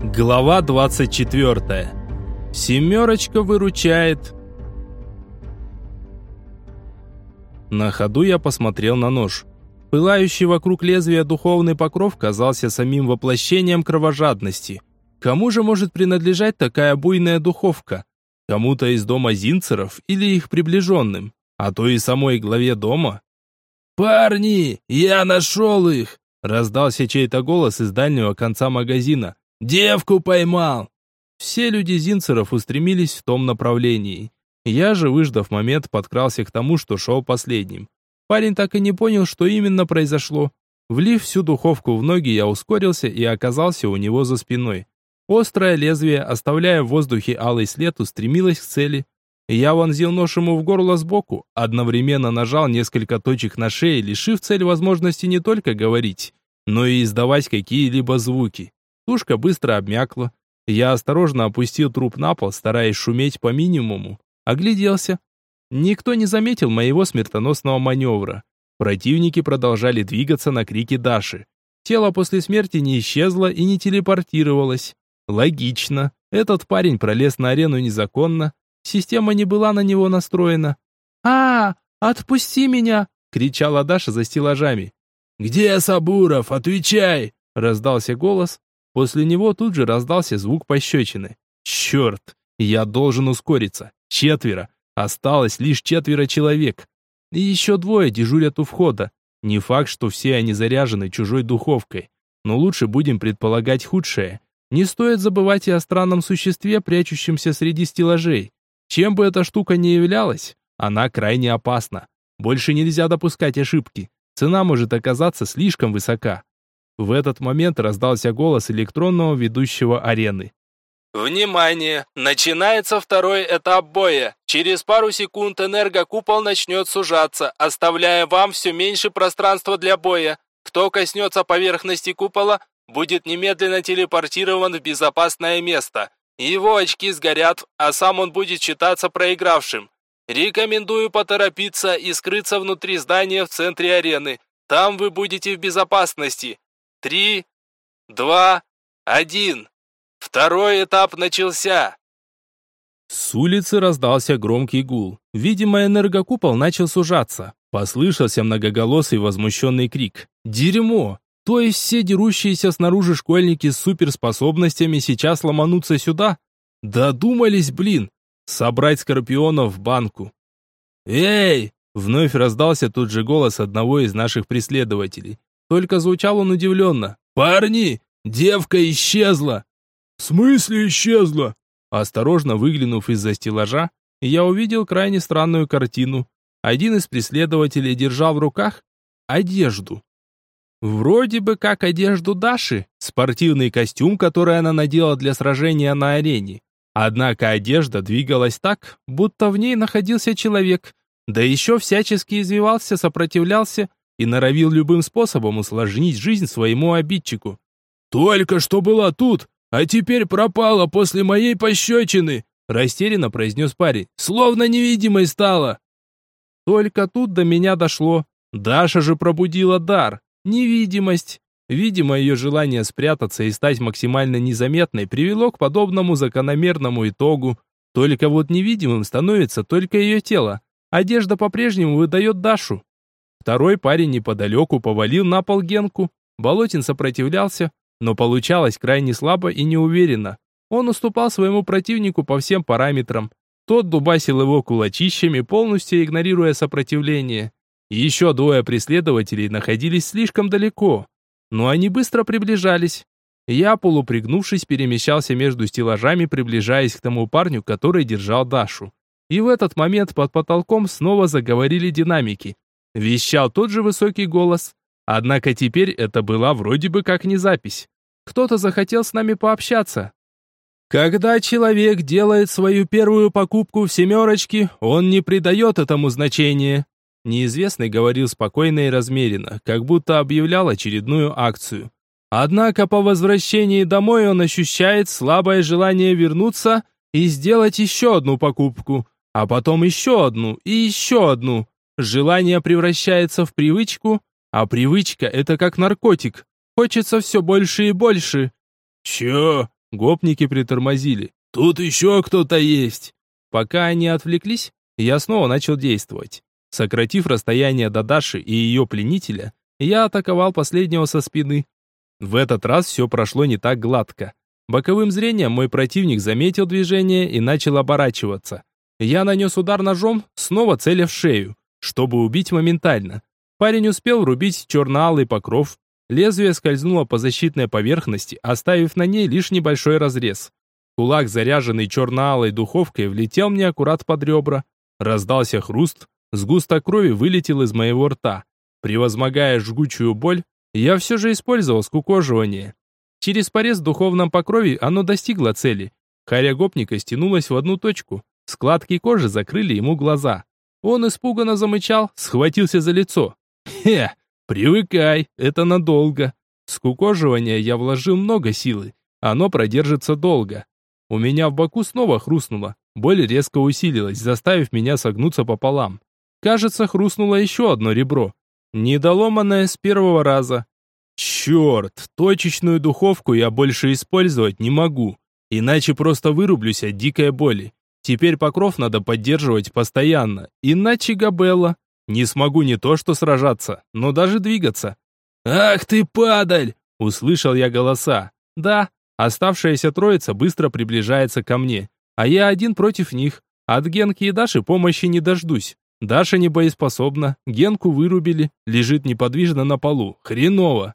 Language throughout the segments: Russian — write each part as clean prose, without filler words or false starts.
Глава 24. Семерочка выручает. На ходу я посмотрел на нож. Пылающий вокруг лезвия духовный покров казался самим воплощением кровожадности. Кому же может принадлежать такая буйная духовка? Кому-то из дома Зинцеров или их приближенным? А то и самой главе дома? «Парни, я нашел их!» Раздался чей-то голос из дальнего конца магазина. «Девку поймал!» Все люди Зинцеров устремились в том направлении. Я же, выждав момент, подкрался к тому, что шел последним. Парень так и не понял, что именно произошло. Влив всю духовку в ноги, я ускорился и оказался у него за спиной. Острое лезвие, оставляя в воздухе алый след, устремилось к цели. Я вонзил нож ему в горло сбоку, одновременно нажал несколько точек на шее, лишив цель возможности не только говорить, но и издавать какие-либо звуки. Тушка быстро обмякла. Я осторожно опустил труп на пол, стараясь шуметь по минимуму. Огляделся. Никто не заметил моего смертоносного маневра. Противники продолжали двигаться на крики Даши. Тело после смерти не исчезло и не телепортировалось. Логично. Этот парень пролез на арену незаконно. Система не была на него настроена. Отпусти меня!» — кричала Даша за стеллажами. «Где Сабуров? Отвечай!» — раздался голос. После него тут же раздался звук пощечины. «Черт! Я должен ускориться! 4! Осталось лишь 4 человек! И еще 2 дежурят у входа. Не факт, что все они заряжены чужой духовкой. Но лучше будем предполагать худшее. Не стоит забывать и о странном существе, прячущемся среди стеллажей. Чем бы эта штука ни являлась, она крайне опасна. Больше нельзя допускать ошибки. Цена может оказаться слишком высока». В этот момент раздался голос электронного ведущего арены. Внимание! Начинается второй этап боя. Через пару секунд энергокупол начнет сужаться, оставляя вам все меньше пространства для боя. Кто коснется поверхности купола, будет немедленно телепортирован в безопасное место. Его очки сгорят, а сам он будет считаться проигравшим. Рекомендую поторопиться и скрыться внутри здания в центре арены. Там вы будете в безопасности. 3, 2, 1. Второй этап начался. С улицы раздался громкий гул. Видимо, энергокупол начал сужаться. Послышался многоголосый возмущенный крик. «Дерьмо! То есть все дерущиеся снаружи школьники с суперспособностями сейчас ломанутся сюда? Додумались, блин! Собрать скорпионов в банку!» «Эй!» — вновь раздался тот же голос одного из наших преследователей. Только звучал он удивленно. «Парни! Девка исчезла!» «В смысле исчезла?» Осторожно выглянув из-за стеллажа, я увидел крайне странную картину. Один из преследователей держал в руках одежду. Вроде бы как одежду Даши, спортивный костюм, который она надела для сражения на арене. Однако одежда двигалась так, будто в ней находился человек, да еще всячески извивался, сопротивлялся и норовил любым способом усложнить жизнь своему обидчику. «Только что была тут, а теперь пропала после моей пощечины!» растерянно произнес парень. «Словно невидимой стала!» Только тут до меня дошло. Даша же пробудила дар. Невидимость. Видимо, ее желание спрятаться и стать максимально незаметной привело к подобному закономерному итогу. Только вот невидимым становится только ее тело. Одежда по-прежнему выдает Дашу. Второй парень неподалеку повалил на пол Генку. Болотин сопротивлялся, но получалось крайне слабо и неуверенно. Он уступал своему противнику по всем параметрам. Тот дубасил его кулачищами, полностью игнорируя сопротивление. Еще 2 преследователей находились слишком далеко, но они быстро приближались. Я, полупригнувшись, перемещался между стеллажами, приближаясь к тому парню, который держал Дашу. И в этот момент под потолком снова заговорили динамики. Вещал тот же высокий голос. Однако теперь это была вроде бы как не запись. Кто-то захотел с нами пообщаться. Когда человек делает свою первую покупку в семерочке, он не придает этому значения. Неизвестный говорил спокойно и размеренно, как будто объявлял очередную акцию. Однако по возвращении домой он ощущает слабое желание вернуться и сделать еще одну покупку, а потом еще одну и еще одну. Желание превращается в привычку, а привычка — это как наркотик. Хочется все больше и больше. «Чё? Гопники притормозили. «Тут еще кто-то есть!» Пока они отвлеклись, я снова начал действовать. Сократив расстояние до Даши и ее пленителя, я атаковал последнего со спины. В этот раз все прошло не так гладко. Боковым зрением мой противник заметил движение и начал оборачиваться. Я нанес удар ножом, снова целя в шею, чтобы убить моментально. Парень успел врубить черно-алый покров. Лезвие скользнуло по защитной поверхности, оставив на ней лишь небольшой разрез. Кулак, заряженный черно-алой духовкой, влетел мне аккурат под ребра. Раздался хруст, сгусток крови вылетел из моего рта. Превозмогая жгучую боль, я все же использовал скукоживание. Через порез в духовном покрове оно достигло цели. Харя гопника стянулась в одну точку. Складки кожи закрыли ему глаза. Он испуганно замычал, схватился за лицо. Привыкай, это надолго. В скукоживание я вложил много силы. Оно продержится долго. У меня в боку снова хрустнуло. Боль резко усилилась, заставив меня согнуться пополам. Кажется, хрустнуло еще одно ребро. Недоломанное с первого раза. Черт, точечную духовку я больше использовать не могу. Иначе просто вырублюсь от дикой боли. Теперь покров надо поддерживать постоянно. Иначе габелла. Не смогу не то что сражаться, но даже двигаться. «Ах ты, падаль!» — услышал я голоса. Да, оставшаяся троица быстро приближается ко мне. А я один против них. От Генки и Даши помощи не дождусь. Даша не боеспособна, Генку вырубили, лежит неподвижно на полу. Хреново.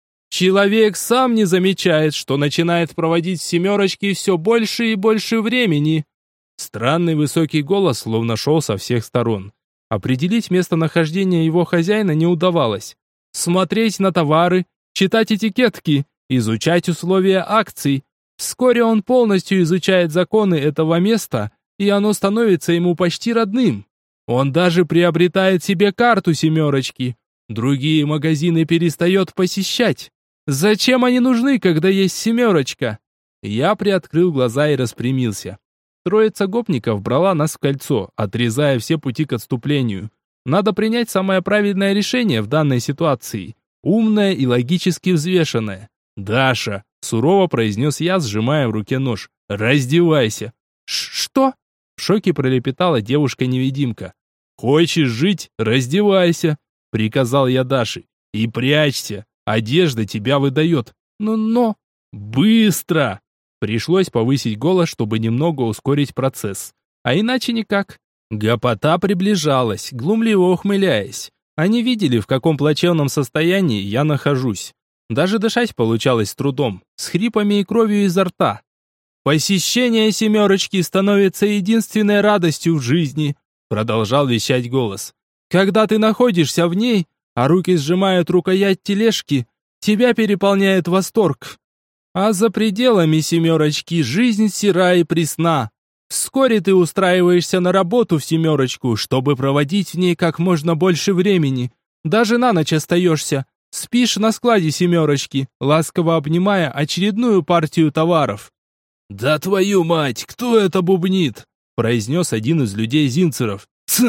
Человек сам не замечает, что начинает проводить в семерочке все больше и больше времени. Странный высокий голос словно шел со всех сторон. Определить местонахождение его хозяина не удавалось. Смотреть на товары, читать этикетки, изучать условия акций. Вскоре он полностью изучает законы этого места, и оно становится ему почти родным. Он даже приобретает себе карту семерочки. Другие магазины перестает посещать. Зачем они нужны, когда есть семерочка? Я приоткрыл глаза и распрямился. Троица гопников брала нас в кольцо, отрезая все пути к отступлению. Надо принять самое правильное решение в данной ситуации. Умное и логически взвешенное. «Даша!» — сурово произнес я, сжимая в руке нож. «Раздевайся!» «Что?» — в шоке пролепетала девушка-невидимка. «Хочешь жить? Раздевайся!» — приказал я Даше. «И прячься! Одежда тебя выдает!» «Но...» «Быстро!» Пришлось повысить голос, чтобы немного ускорить процесс. А иначе никак. Гопота приближалась, глумливо ухмыляясь. Они видели, в каком плачевном состоянии я нахожусь. Даже дышать получалось с трудом, с хрипами и кровью изо рта. «Посещение семерочки становится единственной радостью в жизни», продолжал вещать голос. «Когда ты находишься в ней, а руки сжимают рукоять тележки, тебя переполняет восторг. А за пределами семерочки жизнь сера и пресна. Вскоре ты устраиваешься на работу в семерочку, чтобы проводить в ней как можно больше времени. Даже на ночь остаешься. Спишь на складе семерочки, ласково обнимая очередную партию товаров». «Да твою мать, кто это бубнит?» произнес один из людей Зинцеров.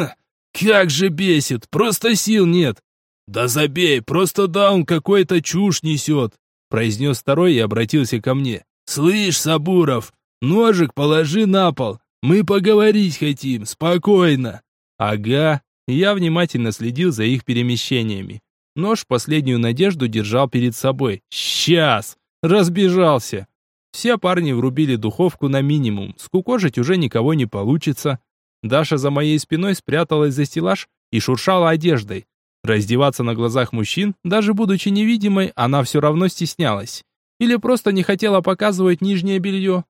«Как же бесит, просто сил нет». «Да забей, просто даун какой-то чушь несет», произнес второй и обратился ко мне. «Слышь, Сабуров, ножик положи на пол, мы поговорить хотим, спокойно». «Ага». Я внимательно следил за их перемещениями. Нож последнюю надежду держал перед собой. «Сейчас!» Разбежался. Все парни врубили духовку на минимум. Скукожить уже никого не получится. Даша за моей спиной спряталась за стеллаж и шуршала одеждой. Раздеваться на глазах мужчин, даже будучи невидимой, она все равно стеснялась. Или просто не хотела показывать нижнее белье.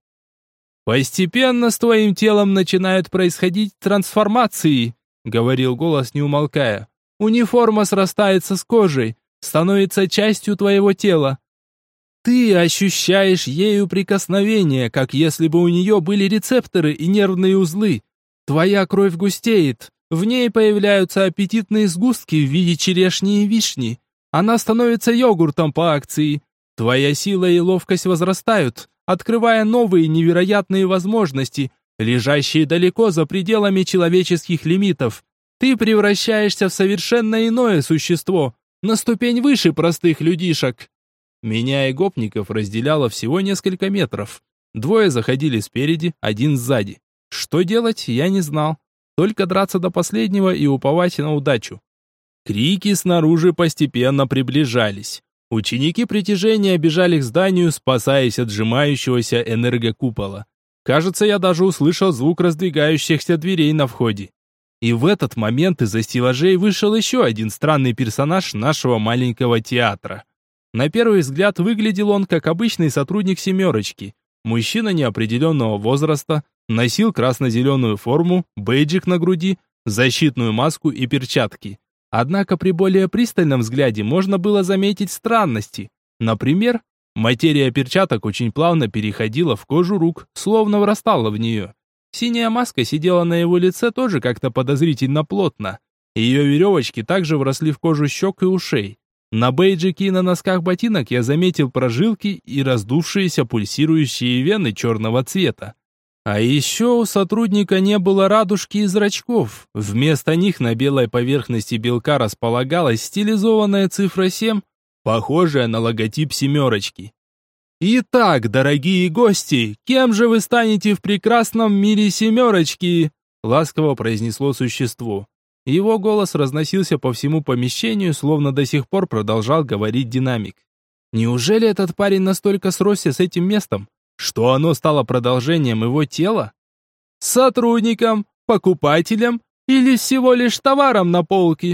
«Постепенно с твоим телом начинают происходить трансформации», говорил голос, не умолкая. «Униформа срастается с кожей, становится частью твоего тела. Ты ощущаешь ею прикосновение, как если бы у нее были рецепторы и нервные узлы. Твоя кровь густеет, в ней появляются аппетитные сгустки в виде черешни и вишни. Она становится йогуртом по акции. Твоя сила и ловкость возрастают, открывая новые невероятные возможности, лежащие далеко за пределами человеческих лимитов. Ты превращаешься в совершенно иное существо, на ступень выше простых людишек». Меня и гопников разделяло всего несколько метров. Двое заходили спереди, один сзади. Что делать, я не знал. Только драться до последнего и уповать на удачу. Крики снаружи постепенно приближались. Ученики притяжения бежали к зданию, спасаясь от сжимающегося энергокупола. Кажется, я даже услышал звук раздвигающихся дверей на входе. И в этот момент из-за стеллажей вышел еще один странный персонаж нашего маленького театра. На первый взгляд выглядел он как обычный сотрудник «семерочки». Мужчина неопределенного возраста, носил красно-зеленую форму, бейджик на груди, защитную маску и перчатки. Однако при более пристальном взгляде можно было заметить странности. Например, материя перчаток очень плавно переходила в кожу рук, словно врастала в нее. Синяя маска сидела на его лице тоже как-то подозрительно плотно. Ее веревочки также вросли в кожу щек и ушей. На бейджике и на носках ботинок я заметил прожилки и раздувшиеся пульсирующие вены черного цвета. А еще у сотрудника не было радужки и зрачков. Вместо них на белой поверхности белка располагалась стилизованная цифра 7, похожая на логотип «семерочки». «Итак, дорогие гости, кем же вы станете в прекрасном мире «семерочки»?» ласково произнесло существо. Его голос разносился по всему помещению, словно до сих пор продолжал говорить динамик. Неужели этот парень настолько сросся с этим местом, что оно стало продолжением его тела? Сотрудникам, покупателям или всего лишь товаром на полке?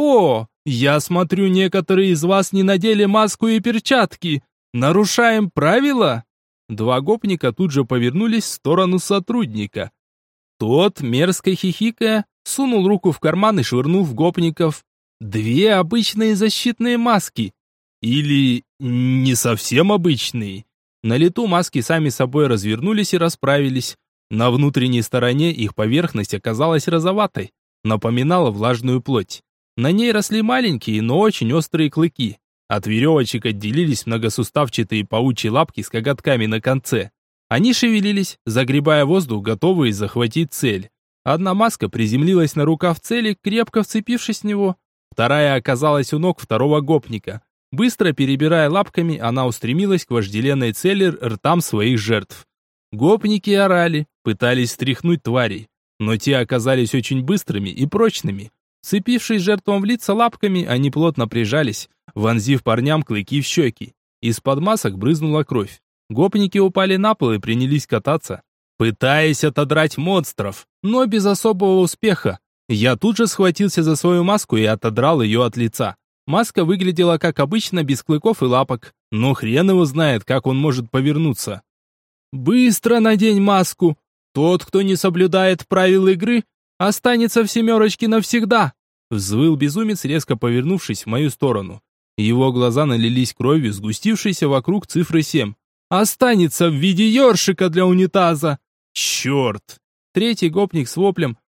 О, я смотрю, некоторые из вас не надели маску и перчатки. Нарушаем правила? Два гопника тут же повернулись в сторону сотрудника. Тот, мерзко хихикая, сунул руку в карман и швырнул в гопников. Две обычные защитные маски. Или не совсем обычные. На лету маски сами собой развернулись и расправились. На внутренней стороне их поверхность оказалась розоватой, напоминала влажную плоть. На ней росли маленькие, но очень острые клыки. От веревочек отделились многосуставчатые паучьи лапки с коготками на конце. Они шевелились, загребая воздух, готовые захватить цель. Одна маска приземлилась на рукав цели, крепко вцепившись в него. Вторая оказалась у ног второго гопника. Быстро перебирая лапками, она устремилась к вожделенной цели ртам своих жертв. Гопники орали, пытались стряхнуть тварей, но те оказались очень быстрыми и прочными. Вцепившись жертвам в лица лапками, они плотно прижались, вонзив парням клыки в щеки. Из-под масок брызнула кровь. Гопники упали на пол и принялись кататься, пытаясь отодрать монстров, но без особого успеха. Я тут же схватился за свою маску и отодрал ее от лица. Маска выглядела как обычно, без клыков и лапок, но хрен его знает, как он может повернуться. «Быстро надень маску! Тот, кто не соблюдает правил игры, останется в «семерочке» навсегда!» Взвыл безумец, резко повернувшись в мою сторону. Его глаза налились кровью, сгустившейся вокруг цифры 7. «Останется в виде ёршика для унитаза!» «Черт!» Третий гопник с воплем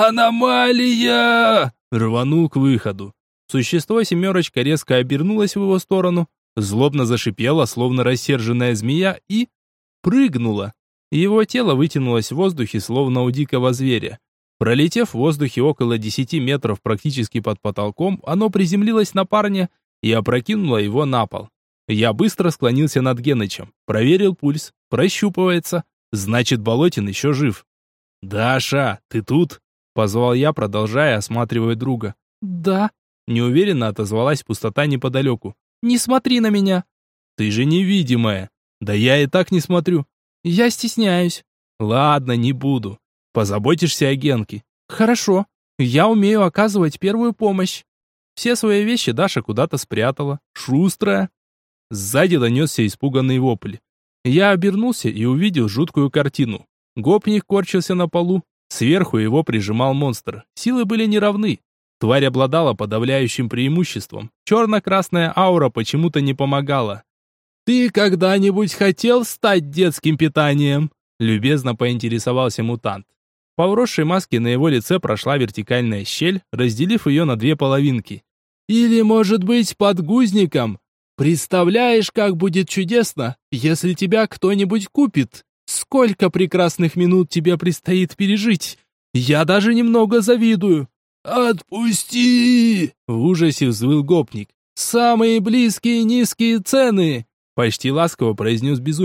«Аномалия!» рванул к выходу. Существо «семерочка» резко обернулось в его сторону, злобно зашипело, словно рассерженная змея, и прыгнуло. Его тело вытянулось в воздухе, словно у дикого зверя. Пролетев в воздухе около 10 метров практически под потолком, оно приземлилось на парня и опрокинуло его на пол. Я быстро склонился над Генычем, проверил пульс, прощупывается, значит, Болотин еще жив. «Даша, ты тут?» — позвал я, продолжая осматривать друга. «Да», — неуверенно отозвалась пустота неподалеку. «Не смотри на меня». «Ты же невидимая». «Да я и так не смотрю». «Я стесняюсь». «Ладно, не буду. Позаботишься о Генке». «Хорошо. Я умею оказывать первую помощь». Все свои вещи Даша куда-то спрятала. Шустрая. Сзади донесся испуганный вопль. Я обернулся и увидел жуткую картину. Гопник корчился на полу. Сверху его прижимал монстр. Силы были неравны. Тварь обладала подавляющим преимуществом. Черно-красная аура почему-то не помогала. «Ты когда-нибудь хотел стать детским питанием?» Любезно поинтересовался мутант. По вросшей маске на его лице прошла вертикальная щель, разделив ее на две половинки. «Или, может быть, подгузником? Представляешь, как будет чудесно, если тебя кто-нибудь купит? Сколько прекрасных минут тебе предстоит пережить? Я даже немного завидую». «Отпусти!» — в ужасе взвыл гопник. «Самые близкие низкие цены!» — почти ласково произнес безумец.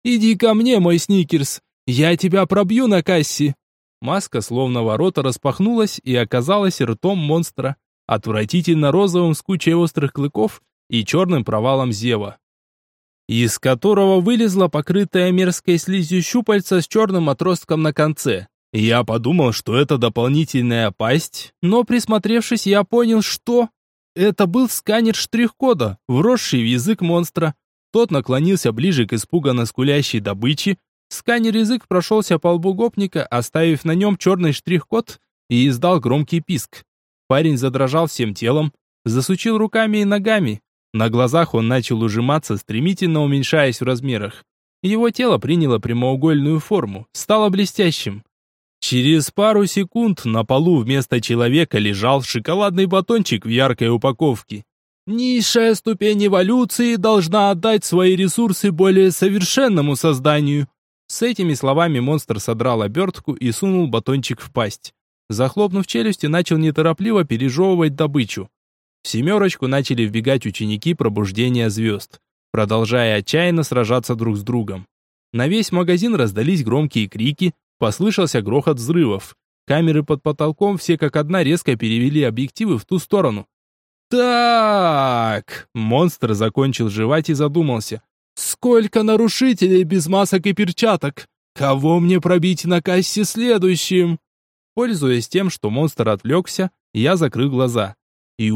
Иди ко мне, мой Сникерс. Я тебя пробью на кассе. Маска словно ворота распахнулась и оказалась ртом монстра, отвратительно розовым с кучей острых клыков и черным провалом зева, из которого вылезла покрытая мерзкой слизью щупальца с черным отростком на конце. Я подумал, что это дополнительная пасть, но присмотревшись, я понял, что это был сканер штрих-кода, вросший в язык монстра. Тот наклонился ближе к испуганно скулящей добыче. Сканер-язык прошелся по лбу гопника, оставив на нем черный штрих-код, и издал громкий писк. Парень задрожал всем телом, засучил руками и ногами. На глазах он начал ужиматься, стремительно уменьшаясь в размерах. Его тело приняло прямоугольную форму, стало блестящим. Через пару секунд на полу вместо человека лежал шоколадный батончик в яркой упаковке. Низшая ступень эволюции должна отдать свои ресурсы более совершенному созданию. С этими словами монстр содрал обертку и сунул батончик в пасть. Захлопнув челюсти, начал неторопливо пережевывать добычу. В семерочку начали вбегать ученики пробуждения звезд, продолжая отчаянно сражаться друг с другом. На весь магазин раздались громкие крики, послышался грохот взрывов. Камеры под потолком все как одна резко перевели объективы в ту сторону. Так, монстр закончил жевать и задумался. Сколько нарушителей без масок и перчаток? Кого мне пробить на кассе следующим? Пользуясь тем, что монстр отвлекся, я закрыл глаза. И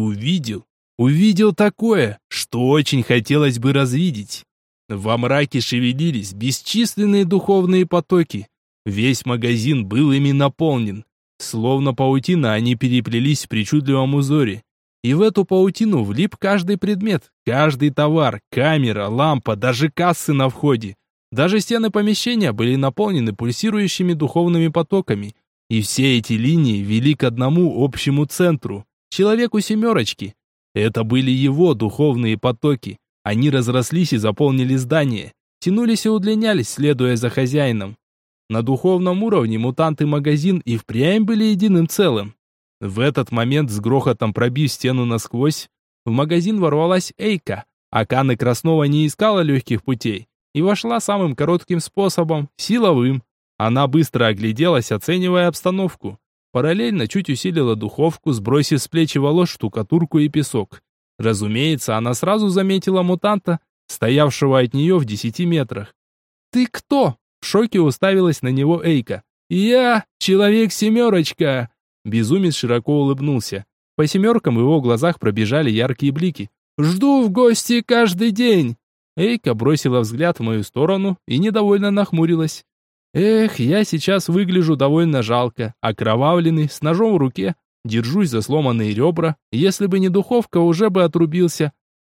увидел такое, что очень хотелось бы развидеть. Во мраке шевелились бесчисленные духовные потоки. Весь магазин был ими наполнен. Словно паутина они переплелись в причудливом узоре. И в эту паутину влип каждый предмет, каждый товар, камера, лампа, даже кассы на входе. Даже стены помещения были наполнены пульсирующими духовными потоками. И все эти линии вели к одному общему центру, человеку-семерочке. Это были его духовные потоки. Они разрослись и заполнили здание, тянулись и удлинялись, следуя за хозяином. На духовном уровне мутант и магазин и впрямь были единым целым. В этот момент, с грохотом пробив стену насквозь, в магазин ворвалась Эйка. Акана Краснова не искала легких путей и вошла самым коротким способом, силовым. Она быстро огляделась, оценивая обстановку. Параллельно чуть усилила духовку, сбросив с плечи волос штукатурку и песок. Разумеется, она сразу заметила мутанта, стоявшего от нее в 10 метрах. «Ты кто?» — в шоке уставилась на него Эйка. «Я Человек-семерочка!» Безумец широко улыбнулся. По семеркам в его глазах пробежали яркие блики. «Жду в гости каждый день!» Эйка бросила взгляд в мою сторону и недовольно нахмурилась. «Эх, я сейчас выгляжу довольно жалко, окровавленный, с ножом в руке, держусь за сломанные ребра, если бы не духовка, уже бы отрубился».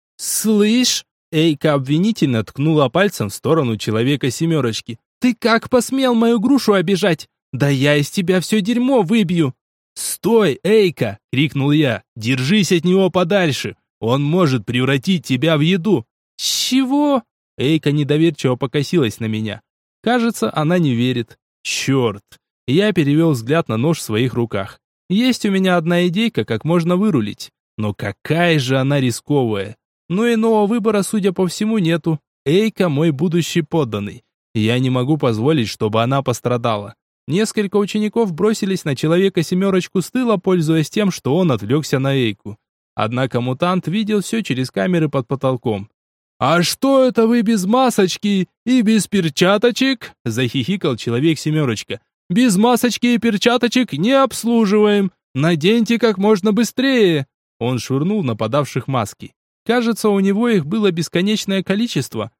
«Слышь!» Эйка обвинительно ткнула пальцем в сторону Человека-семерочки. «Ты как посмел мою грушу обижать? Да я из тебя все дерьмо выбью!» «Стой, Эйка!» — крикнул я. «Держись от него подальше! Он может превратить тебя в еду!» «Чего?» Эйка недоверчиво покосилась на меня. Кажется, она не верит. Черт! Я перевел взгляд на нож в своих руках. Есть у меня одна идейка, как можно вырулить. Но какая же она рисковая. Но иного выбора, судя по всему, нету. Эйка мой будущий подданный. Я не могу позволить, чтобы она пострадала. Несколько учеников бросились на Человека-семерочку с тыла, пользуясь тем, что он отвлекся на Эйку. Однако мутант видел все через камеры под потолком. «А что это вы без масочки и без перчаточек?» – захихикал Человек-семерочка. «Без масочки и перчаточек не обслуживаем. Наденьте как можно быстрее!» Он швырнул нападавших маски. Кажется, у него их было бесконечное количество.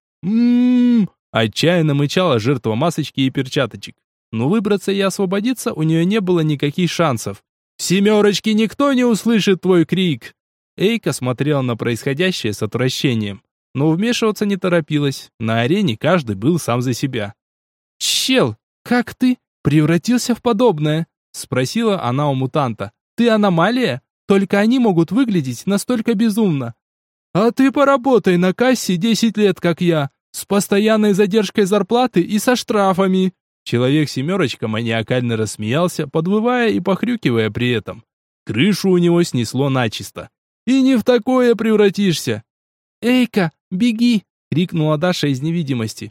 Отчаянно мычала жертва масочки и перчаточек. Но выбраться и освободиться у нее не было никаких шансов. «В семерочке никто не услышит твой крик!» Эйка смотрела на происходящее с отвращением. Но вмешиваться не торопилась. На арене каждый был сам за себя. «Чел, как ты превратился в подобное?» — спросила она у мутанта. «Ты аномалия? Только они могут выглядеть настолько безумно». «А ты поработай на кассе 10 лет, как я, с постоянной задержкой зарплаты и со штрафами». Человек-семерочка маниакально рассмеялся, подвывая и похрюкивая при этом. Крышу у него снесло начисто. «И не в такое превратишься!» «Эйка, беги!» — крикнула Даша из невидимости.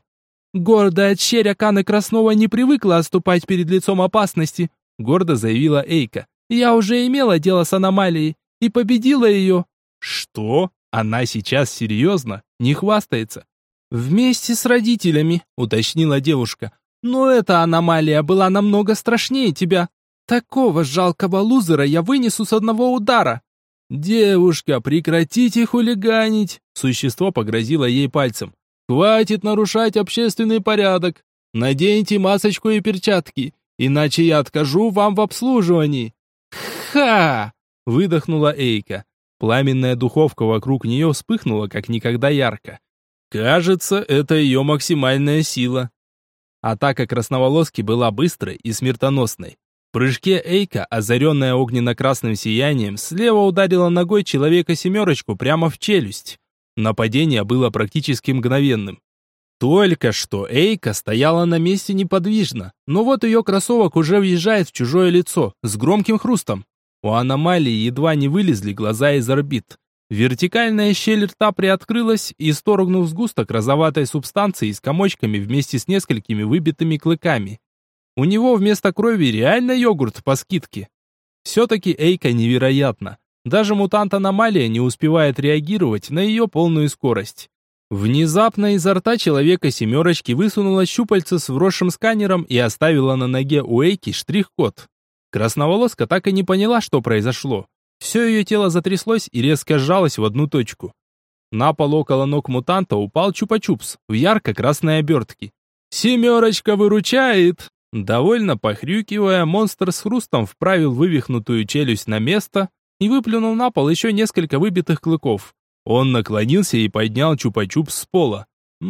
Гордая черя Каны Краснова не привыкла отступать перед лицом опасности, гордо заявила Эйка. Я уже имела дело с аномалией и победила ее. Что? Она сейчас серьезно? Не хвастается? Вместе с родителями, уточнила девушка. Но эта аномалия была намного страшнее тебя. Такого жалкого лузера я вынесу с одного удара. Девушка, прекратите хулиганить. Существо погрозило ей пальцем. Хватит нарушать общественный порядок. Наденьте масочку и перчатки, иначе я откажу вам в обслуживании. Ха! Выдохнула Эйка. Пламенная духовка вокруг нее вспыхнула как никогда ярко. Кажется, это ее максимальная сила. Атака красноволоски была быстрой и смертоносной. В прыжке Эйка, озаренная огненно-красным сиянием, слева ударила ногой человека-семерочку прямо в челюсть. Нападение было практически мгновенным. Только что Эйка стояла на месте неподвижно, но вот ее кроссовок уже въезжает в чужое лицо с громким хрустом. У аномалии едва не вылезли глаза из орбит. Вертикальная щель рта приоткрылась, исторгнув сгусток розоватой субстанции с комочками вместе с несколькими выбитыми клыками. У него вместо крови реально йогурт по скидке. Все-таки Эйка невероятна. Даже мутант-аномалия не успевает реагировать на ее полную скорость. Внезапно изо рта человека-семерочки высунула щупальце с вросшим сканером и оставила на ноге у Эйки штрих-код. Красноволоска так и не поняла, что произошло. Все ее тело затряслось и резко сжалось в одну точку. На пол около ног мутанта упал чупа-чупс в ярко-красной обертке. «Семерочка выручает!» Довольно похрюкивая, монстр с хрустом вправил вывихнутую челюсть на место и выплюнул на пол еще несколько выбитых клыков. Он наклонился и поднял чупа-чупс с пола.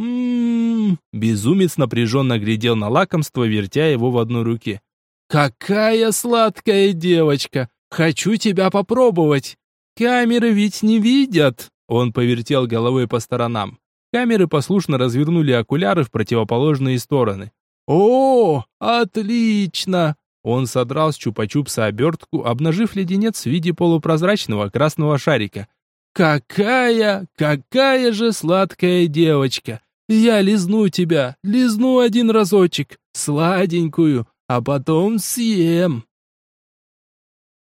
Безумец напряженно глядел на лакомство, вертя его в одной руке. «Какая сладкая девочка! Хочу тебя попробовать! Камеры ведь не видят!» Он повертел головой по сторонам. Камеры послушно развернули окуляры в противоположные стороны. «О, отлично!» Он содрал с чупа-чупса обертку, обнажив леденец в виде полупрозрачного красного шарика. «Какая же сладкая девочка! Я лизну тебя, лизну один разочек, сладенькую, а потом съем!»